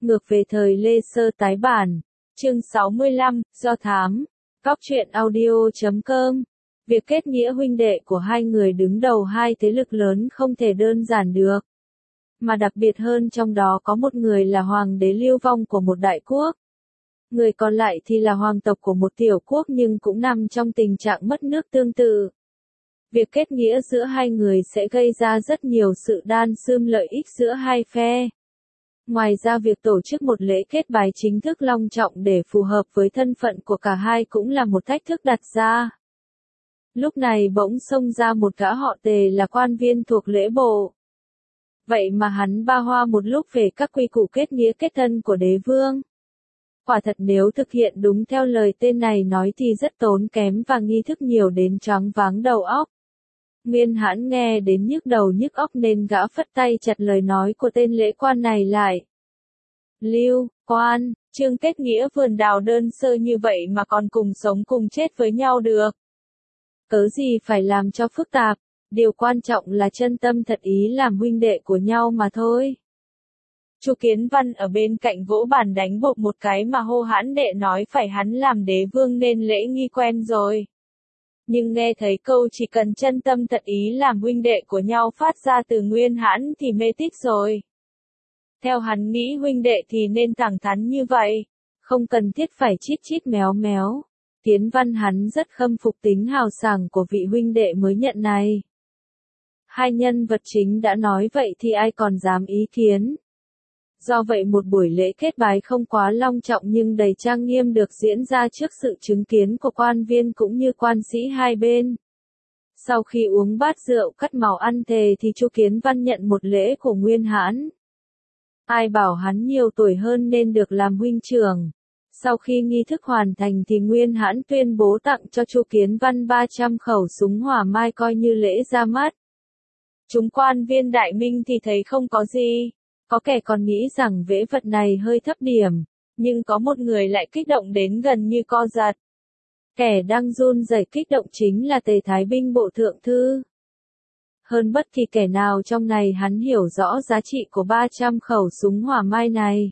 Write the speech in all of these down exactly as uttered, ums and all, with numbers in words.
Ngược về thời Lê Sơ tái bản. Chương sáu mươi lăm, do thám. Góc truyện audio chấm com. Việc kết nghĩa huynh đệ của hai người đứng đầu hai thế lực lớn không thể đơn giản được. Mà đặc biệt hơn trong đó có một người là hoàng đế lưu vong của một đại quốc. Người còn lại thì là hoàng tộc của một tiểu quốc nhưng cũng nằm trong tình trạng mất nước tương tự. Việc kết nghĩa giữa hai người sẽ gây ra rất nhiều sự đan xương lợi ích giữa hai phe. Ngoài ra việc tổ chức một lễ kết bái chính thức long trọng để phù hợp với thân phận của cả hai cũng là một thách thức đặt ra. Lúc này bỗng xông ra một gã họ Tề là quan viên thuộc lễ bộ. Vậy mà hắn ba hoa một lúc về các quy củ kết nghĩa kết thân của đế vương. Quả thật nếu thực hiện đúng theo lời tên này nói thì rất tốn kém và nghi thức nhiều đến choáng váng đầu óc. Nguyên Hãn nghe đến nhức đầu nhức óc nên gã phất tay chặt lời nói của tên lễ quan này lại. Lưu, quan, chương kết nghĩa vườn đào đơn sơ như vậy mà còn cùng sống cùng chết với nhau được. Cớ gì phải làm cho phức tạp, điều quan trọng là chân tâm thật ý làm huynh đệ của nhau mà thôi. Chu Kiến Văn ở bên cạnh vỗ bàn đánh bộp một cái mà hô Hãn đệ nói phải hắn làm đế vương nên lễ nghi quen rồi. Nhưng nghe thấy câu chỉ cần chân tâm thật ý làm huynh đệ của nhau phát ra từ Nguyên Hãn thì mê tít rồi. Theo hắn nghĩ huynh đệ thì nên thẳng thắn như vậy, không cần thiết phải chít chít méo méo. Kiến Văn hắn rất khâm phục tính hào sảng của vị huynh đệ mới nhận này. Hai nhân vật chính đã nói vậy thì ai còn dám ý kiến. Do vậy một buổi lễ kết bái không quá long trọng nhưng đầy trang nghiêm được diễn ra trước sự chứng kiến của quan viên cũng như quan sĩ hai bên. Sau khi uống bát rượu cắt màu ăn thề thì Chu Kiến Văn nhận một lễ của Nguyên Hãn. Ai bảo hắn nhiều tuổi hơn nên được làm huynh trưởng. Sau khi nghi thức hoàn thành thì Nguyên Hãn tuyên bố tặng cho Chu Kiến Văn ba trăm khẩu súng hỏa mai coi như lễ ra mắt. Chúng quan viên Đại Minh thì thấy không có gì. Có kẻ còn nghĩ rằng vế vật này hơi thấp điểm, nhưng có một người lại kích động đến gần như co giật. Kẻ đang run rẩy kích động chính là Tề Thái binh bộ thượng thư. Hơn bất kỳ kẻ nào trong này hắn hiểu rõ giá trị của ba trăm khẩu súng hỏa mai này.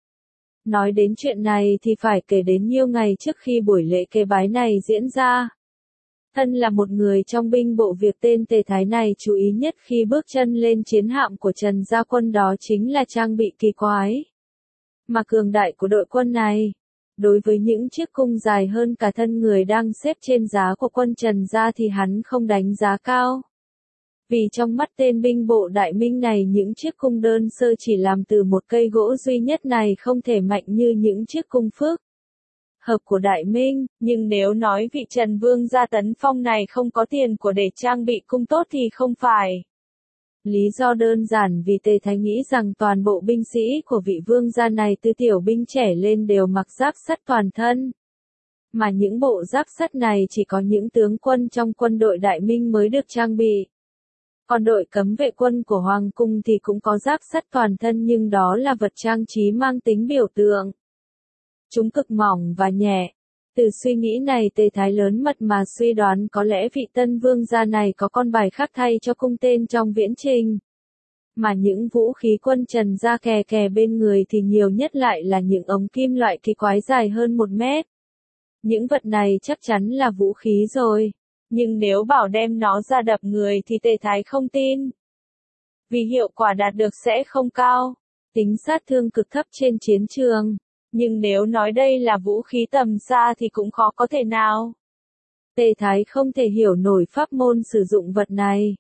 Nói đến chuyện này thì phải kể đến nhiều ngày trước khi buổi lễ kế bái này diễn ra. Thân là một người trong binh bộ việc tên Tề Thái này chú ý nhất khi bước chân lên chiến hạm của Trần Gia Quân đó chính là trang bị kỳ quái. Mà cường đại của đội quân này, đối với những chiếc cung dài hơn cả thân người đang xếp trên giá của quân Trần Gia thì hắn không đánh giá cao. Vì trong mắt tên binh bộ Đại Minh này những chiếc cung đơn sơ chỉ làm từ một cây gỗ duy nhất này không thể mạnh như những chiếc cung phức hợp của Đại Minh, nhưng nếu nói vị Trần Vương gia Tấn Phong này không có tiền của để trang bị cung tốt thì không phải. Lý do đơn giản vì Tề Thái nghĩ rằng toàn bộ binh sĩ của vị vương gia này từ tiểu binh trẻ lên đều mặc giáp sắt toàn thân. Mà những bộ giáp sắt này chỉ có những tướng quân trong quân đội Đại Minh mới được trang bị. Còn đội cấm vệ quân của Hoàng cung thì cũng có giáp sắt toàn thân nhưng đó là vật trang trí mang tính biểu tượng. Chúng cực mỏng và nhẹ. Từ suy nghĩ này Tề Thái lớn mật mà suy đoán có lẽ vị tân vương gia này có con bài khác thay cho cung tên trong viễn trình. Mà những vũ khí quân Trần gia kè kè bên người thì nhiều nhất lại là những ống kim loại kỳ quái dài hơn một mét. Những vật này chắc chắn là vũ khí rồi. Nhưng nếu bảo đem nó ra đập người thì Tề Thái không tin. Vì hiệu quả đạt được sẽ không cao. Tính sát thương cực thấp trên chiến trường. Nhưng nếu nói đây là vũ khí tầm xa thì cũng khó có thể nào. Tề Thái không thể hiểu nổi pháp môn sử dụng vật này.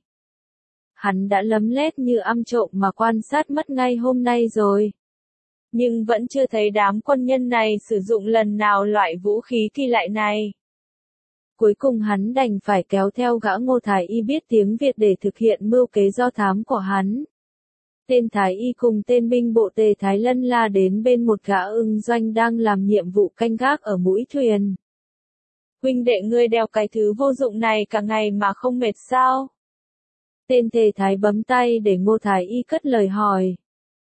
Hắn đã lấm lét như âm trộm mà quan sát mất ngay hôm nay rồi. Nhưng vẫn chưa thấy đám quân nhân này sử dụng lần nào loại vũ khí kỳ lạ này. Cuối cùng hắn đành phải kéo theo gã Ngô Thái Y biết tiếng Việt để thực hiện mưu kế do thám của hắn. Tên Thái Y cùng tên binh bộ Tề Thái Lân la đến bên một gã ưng doanh đang làm nhiệm vụ canh gác ở mũi thuyền. Huynh đệ ngươi đeo cái thứ vô dụng này cả ngày mà không mệt sao? Tên Tề Thái bấm tay để Ngô Thái Y cất lời hỏi.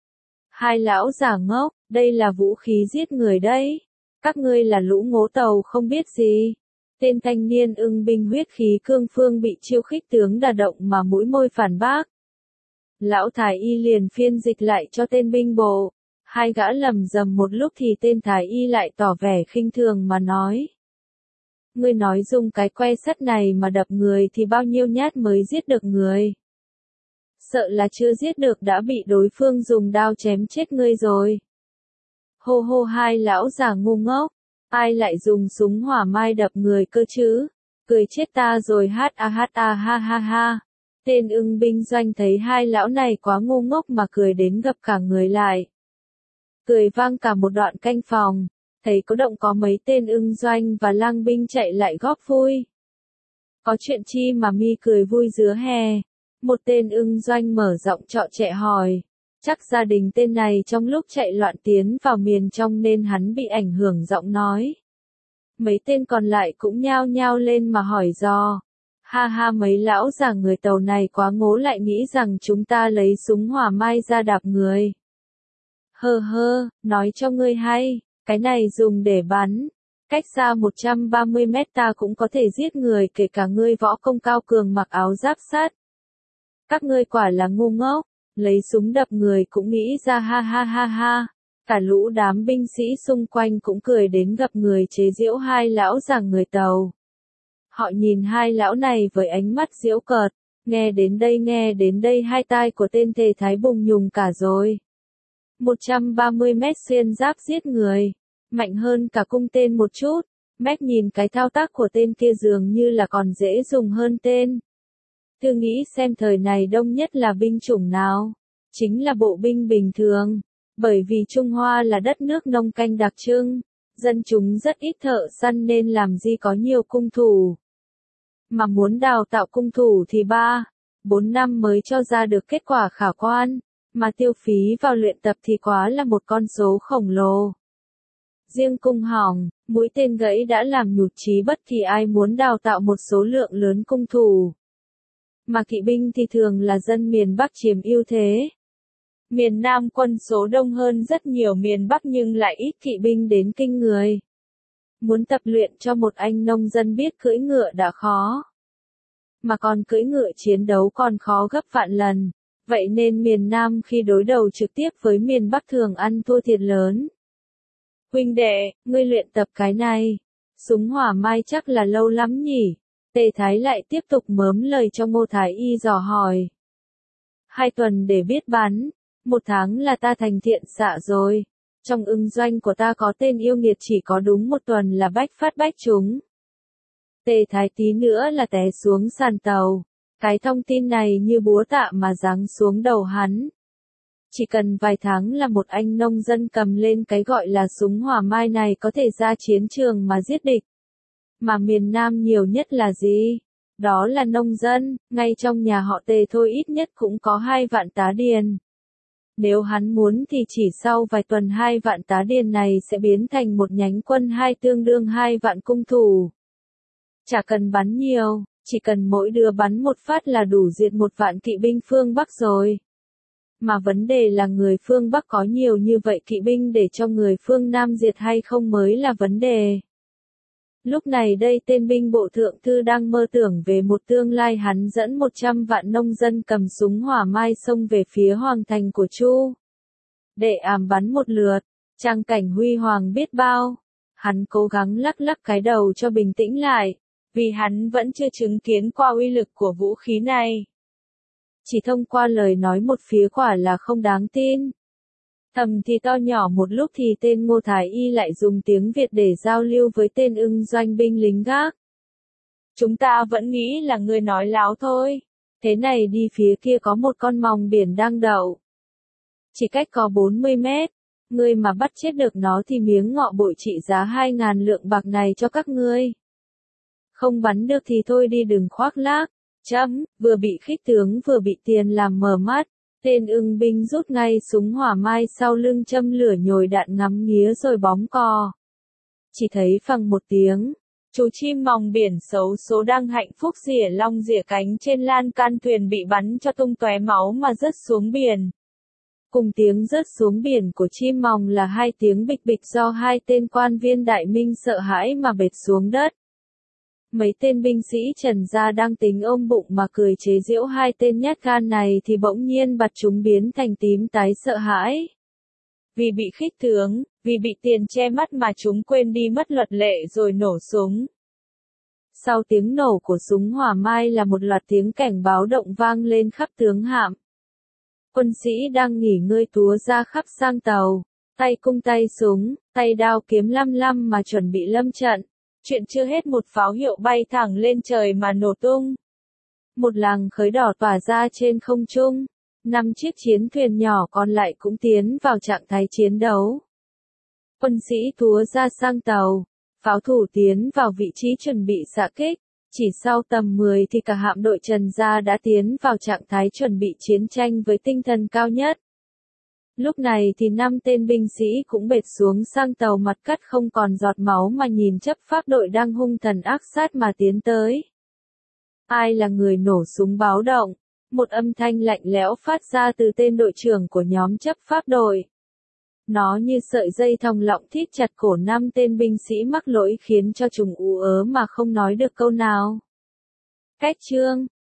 Hai lão giả ngốc, đây là vũ khí giết người đấy. Các ngươi là lũ ngố tàu không biết gì. Tên thanh niên ưng binh huyết khí cương phương bị chiêu khích tướng đả động mà mũi môi phản bác. Lão Thái Y liền phiên dịch lại cho tên binh bộ. Hai gã lầm rầm một lúc thì tên thái y lại tỏ vẻ khinh thường mà nói. Ngươi nói dùng cái que sắt này mà đập người thì bao nhiêu nhát mới giết được người. Sợ là chưa giết được đã bị đối phương dùng đao chém chết ngươi rồi. Hô hô, hai lão già ngu ngốc, ai lại dùng súng hỏa mai đập người cơ chứ, cười chết ta rồi, hát a hát a ha ha ha. Tên ưng binh doanh thấy hai lão này quá ngu ngốc mà cười đến gập cả người lại. Cười vang cả một đoạn canh phòng, thấy có động có mấy tên ưng doanh và lang binh chạy lại góp vui. Có chuyện chi mà mi cười vui giữa hè? Một tên ưng doanh mở giọng trọ trẻ hỏi. Chắc gia đình tên này trong lúc chạy loạn tiến vào miền trong nên hắn bị ảnh hưởng, giọng nói. Mấy tên còn lại cũng nhao nhao lên mà hỏi dò. Ha ha, mấy lão già người Tàu này quá ngố, lại nghĩ rằng chúng ta lấy súng hỏa mai ra đạp người. Hơ hơ, nói cho ngươi hay, cái này dùng để bắn. Cách xa một trăm ba mươi mét ta cũng có thể giết người, kể cả ngươi võ công cao cường mặc áo giáp sắt. Các ngươi quả là ngu ngốc, lấy súng đập người cũng nghĩ ra, ha ha ha ha. Cả lũ đám binh sĩ xung quanh cũng cười đến gập người chế giễu hai lão già người Tàu. Họ nhìn hai lão này với ánh mắt giễu cợt, nghe đến đây nghe đến đây hai tai của tên Tề Thái bùng nhùng cả rồi. một trăm ba mươi mét xuyên giáp giết người, mạnh hơn cả cung tên một chút, Mac nhìn cái thao tác của tên kia dường như là còn dễ dùng hơn tên. Thử nghĩ xem thời này đông nhất là binh chủng nào? Chính là bộ binh bình thường, bởi vì Trung Hoa là đất nước nông canh đặc trưng, dân chúng rất ít thợ săn nên làm gì có nhiều cung thủ. Mà muốn đào tạo cung thủ thì ba, bốn năm mới cho ra được kết quả khả quan, mà tiêu phí vào luyện tập thì quá là một con số khổng lồ. Riêng cung hỏng, mũi tên gãy đã làm nhụt chí bất kỳ ai muốn đào tạo một số lượng lớn cung thủ. Mà kỵ binh thì thường là dân miền Bắc chiếm ưu thế. Miền Nam quân số đông hơn rất nhiều miền Bắc nhưng lại ít kỵ binh đến kinh người. Muốn tập luyện cho một anh nông dân biết cưỡi ngựa đã khó. Mà còn cưỡi ngựa chiến đấu còn khó gấp vạn lần. Vậy nên miền Nam khi đối đầu trực tiếp với miền Bắc thường ăn thua thiệt lớn. Huynh đệ, ngươi luyện tập cái này. Súng hỏa mai chắc là lâu lắm nhỉ? Tề Thái lại tiếp tục mớm lời cho Ngô Thái Y dò hỏi. Hai tuần để biết bắn, một tháng là ta thành thiện xạ rồi. Trong ưng doanh của ta có tên yêu nghiệt chỉ có đúng một tuần là bách phát bách trúng. Tề Thái tí nữa là té xuống sàn tàu. Cái thông tin này như búa tạ mà giáng xuống đầu hắn. Chỉ cần vài tháng là một anh nông dân cầm lên cái gọi là súng hỏa mai này có thể ra chiến trường mà giết địch. Mà miền Nam nhiều nhất là gì? Đó là nông dân, ngay trong nhà họ Tề thôi ít nhất cũng có hai vạn tá điền. Nếu hắn muốn thì chỉ sau vài tuần hai vạn tá điền này sẽ biến thành một nhánh quân hai tương đương hai vạn cung thủ. Chả cần bắn nhiều, chỉ cần mỗi đứa bắn một phát là đủ diệt một vạn kỵ binh phương Bắc rồi. Mà vấn đề là người phương Bắc có nhiều như vậy kỵ binh để cho người phương Nam diệt hay không mới là vấn đề. Lúc này đây tên binh bộ thượng thư đang mơ tưởng về một tương lai hắn dẫn một trăm vạn nông dân cầm súng hỏa mai xông về phía hoàng thành của Chu. Để ám bắn một lượt, trang cảnh huy hoàng biết bao. Hắn cố gắng lắc lắc cái đầu cho bình tĩnh lại, vì hắn vẫn chưa chứng kiến qua uy lực của vũ khí này. Chỉ thông qua lời nói một phía quả là không đáng tin. Thầm thì to nhỏ một lúc thì tên Ngô Thái Y lại dùng tiếng Việt để giao lưu với tên ưng doanh binh lính gác. Chúng ta vẫn nghĩ là ngươi nói láo thôi. Thế này đi, phía kia có một con mòng biển đang đậu. Chỉ cách có bốn mươi mét. Ngươi mà bắt chết được nó thì miếng ngọ bội trị giá hai ngàn lượng bạc này cho các ngươi. Không bắn được thì thôi đi, đừng khoác lác. Chấm, vừa bị khích tướng vừa bị tiền làm mờ mắt. Tên ưng binh rút ngay súng hỏa mai sau lưng châm lửa nhồi đạn ngắm nghía rồi bóng cò. Chỉ thấy phằng một tiếng, chú chim mòng biển xấu số đang hạnh phúc rỉa long rỉa cánh trên lan can thuyền bị bắn cho tung tóe máu mà rớt xuống biển. Cùng tiếng rớt xuống biển của chim mòng là hai tiếng bịch bịch do hai tên quan viên đại minh sợ hãi mà bệt xuống đất. Mấy tên binh sĩ Trần gia đang tính ôm bụng mà cười chế giễu hai tên nhát gan này thì bỗng nhiên mặt chúng biến thành tím tái sợ hãi. vì bị khích tướng, vì bị tiền che mắt mà chúng quên đi mất luật lệ rồi nổ súng. Sau tiếng nổ của súng hỏa mai là một loạt tiếng cảnh báo động vang lên khắp tướng hạm. Quân sĩ đang nghỉ ngơi túa ra khắp sang tàu, tay cung tay súng, tay đao kiếm lăm lăm mà chuẩn bị lâm trận. Chuyện chưa hết một pháo hiệu bay thẳng lên trời mà nổ tung. Một làn khói đỏ tỏa ra trên không trung. Năm chiếc chiến thuyền nhỏ còn lại cũng tiến vào trạng thái chiến đấu. Quân sĩ túa ra sang tàu, pháo thủ tiến vào vị trí chuẩn bị xạ kích. Chỉ sau tầm mười thì cả hạm đội Trần Gia đã tiến vào trạng thái chuẩn bị chiến tranh với tinh thần cao nhất. Lúc này thì năm tên binh sĩ cũng bệt xuống sang tàu, mặt cắt không còn giọt máu mà nhìn chấp pháp đội đang hung thần ác sát mà tiến tới. Ai là người nổ súng báo động? Một âm thanh lạnh lẽo phát ra từ tên đội trưởng của nhóm chấp pháp đội. Nó như sợi dây thòng lọng thít chặt cổ năm tên binh sĩ mắc lỗi khiến cho chúng ú ớ mà không nói được câu nào. Cách chương